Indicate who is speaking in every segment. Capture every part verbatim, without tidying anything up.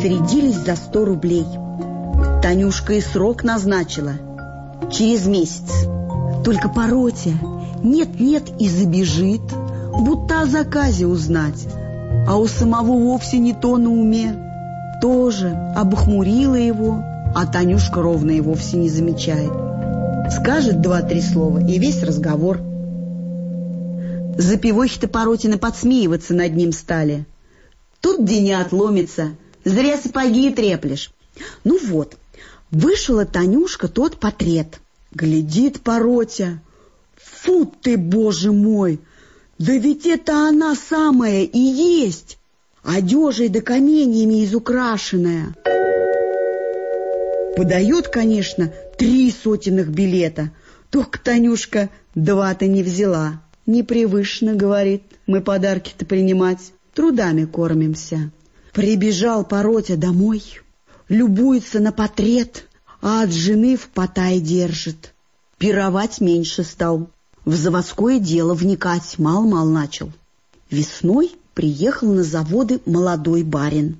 Speaker 1: срядились за сто рублей. Танюшка и срок назначила через месяц. Только Паротя нет-нет и забежит, будто о заказе узнать, а у самого вовсе не то на уме. Тоже обхмурила его, а Танюшка ровно и вовсе не замечает. Скажет два-три слова, и весь разговор. Запивохи-то Паротины подсмеиваться над ним стали. Тут где не отломится, зря сапоги и треплешь. Ну вот, вышла Танюшка тот портрет. Глядит Паротя. Фу ты, боже мой! Да ведь это она самая и есть, одежей да каменьями изукрашенная. Подает, конечно, три сотенных билета. Только Танюшка два-то не взяла. Непривычно, говорит, мы подарки-то принимать, трудами кормимся. Прибежал Паротя домой, любуется на портрет, а от жены в потай держит. Пировать меньше стал, в заводское дело вникать мал-мал начал. Весной приехал на заводы молодой барин.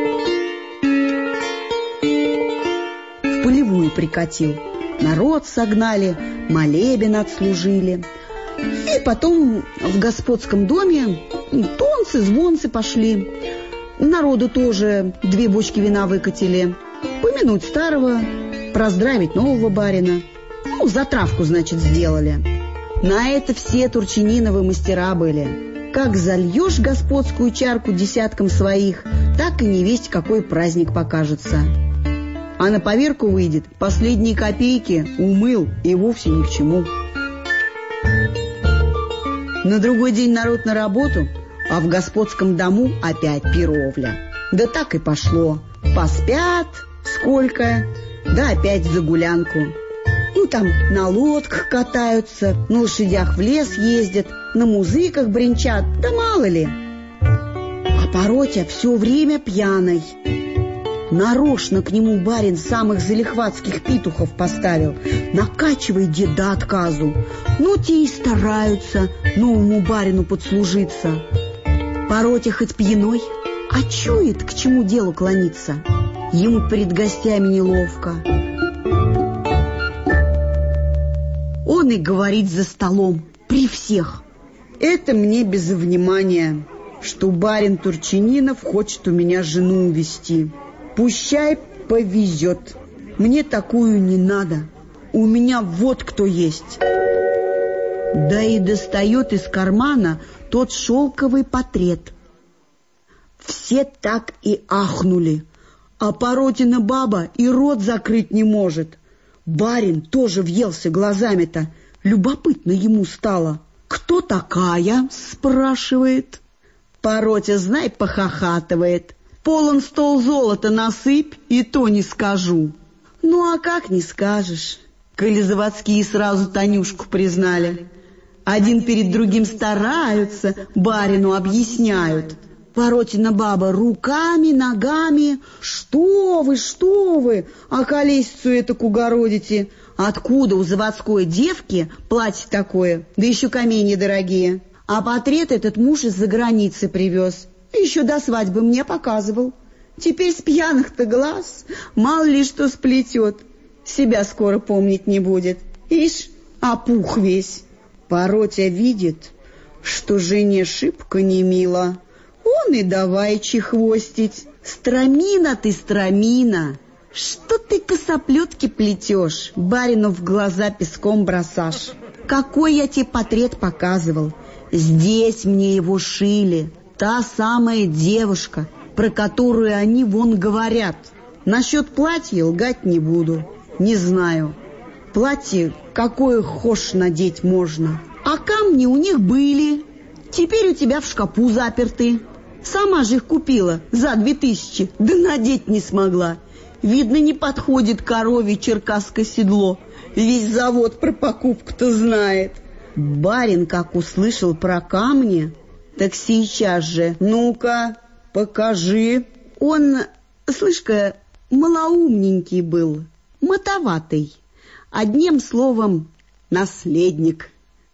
Speaker 1: В полевую прикатил. Народ согнали, молебен отслужили. И потом в господском доме тонцы, звонцы пошли. Народу тоже две бочки вина выкатили. Помянуть старого, проздравить нового барина. Ну, затравку, значит, сделали. На это все Турчининовы мастера были. Как зальешь господскую чарку десяткам своих, так и невесть какой праздник покажется. А на поверку выйдет, последние копейки умыл и вовсе ни к чему. На другой день народ на работу, а в господском дому опять пировля. Да так и пошло. Поспят сколько, да опять за гулянку. Ну, там на лодках катаются, на лошадях в лес ездят, на музыках бренчат, да мало ли. А Паротя все время пьяный. Нарочно к нему барин самых залихватских петухов поставил. Накачивай дед до отказу. Ну, те и стараются новому барину подслужиться. Паротя хоть пьяной, а чует, к чему делу клониться. Ему перед гостями неловко. Он и говорит за столом, при всех. Это мне без внимания, что барин Турчининов хочет у меня жену увезти. Пущай повезет. Мне такую не надо. У меня вот кто есть. Да и достает из кармана тот шелковый портрет. Все так и ахнули. А Паротина баба и рот закрыть не может. Барин тоже въелся глазами-то. Любопытно ему стало. «Кто такая?» — спрашивает. Паротя, знай, похохатывает. «Полон стол золота насыпь, и то не скажу». Ну, а как не скажешь, коли заводские сразу Танюшку признали. Один перед другим стараются, барину объясняют. Паротина баба руками, ногами. «Что вы, что вы, а колесицу этак угородите? Откуда у заводской девки платье такое, да еще каменья дорогие? А портрет этот муж из-за границы привез, еще до свадьбы мне показывал. Теперь с пьяных-то глаз мало ли что сплетет, себя скоро помнить не будет. Ишь, опух весь». Паротя видит, что жене шибко не мило. Он и давай чехвостить. «Стромина ты, стромина! Что ты косоплетки плетешь, барину в глаза песком бросашь? Какой я тебе портрет показывал? Здесь мне его шили. Та самая девушка, про которую они вон говорят. Насчет платья лгать не буду. Не знаю. Платье какое хошь надеть можно. А камни у них были. Теперь у тебя в шкапу заперты. Сама же их купила за две тысячи, да надеть не смогла. Видно, не подходит корове черкасское седло. Весь завод про покупку-то знает». Барин, как услышал про камни, так сейчас же: «Ну-ка, покажи». Он, слышь-ка, малоумненький был, мотоватый. Одним словом, наследник.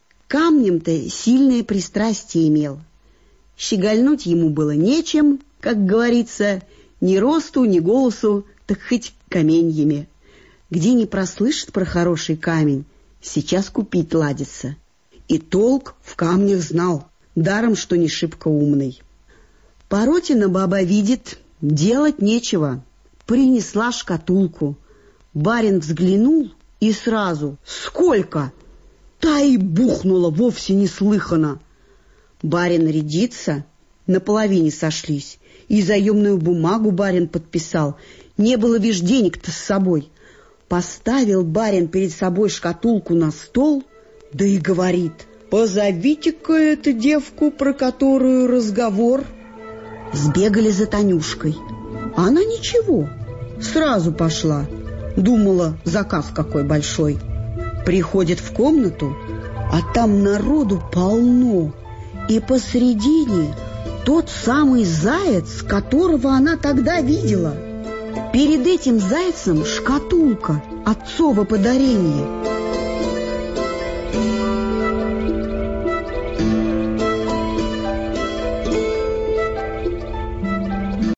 Speaker 1: Камнем-то сильное пристрастие имел. Щегольнуть ему было нечем, как говорится, Ни росту, ни голосу, так хоть каменьями. Где не прослышит про хороший камень, сейчас купить ладится. И толк в камнях знал, даром, что не шибко умный. Поротина баба видит, делать нечего. Принесла шкатулку. Барин взглянул и сразу: «Сколько?» Та и бухнула вовсе неслыханно. Барин рядится, наполовине сошлись. И заемную бумагу барин подписал. Не было, вишь, денег-то с собой. Поставил барин перед собой шкатулку на стол, да и говорит: «Позовите-ка эту девку, про которую разговор». Сбегали за Танюшкой. Она ничего, сразу пошла. Думала, заказ какой большой. Приходит в комнату, а там народу полно. И посредине тот самый заяц, которого она тогда видела. Перед этим зайцем шкатулка, отцово подарение.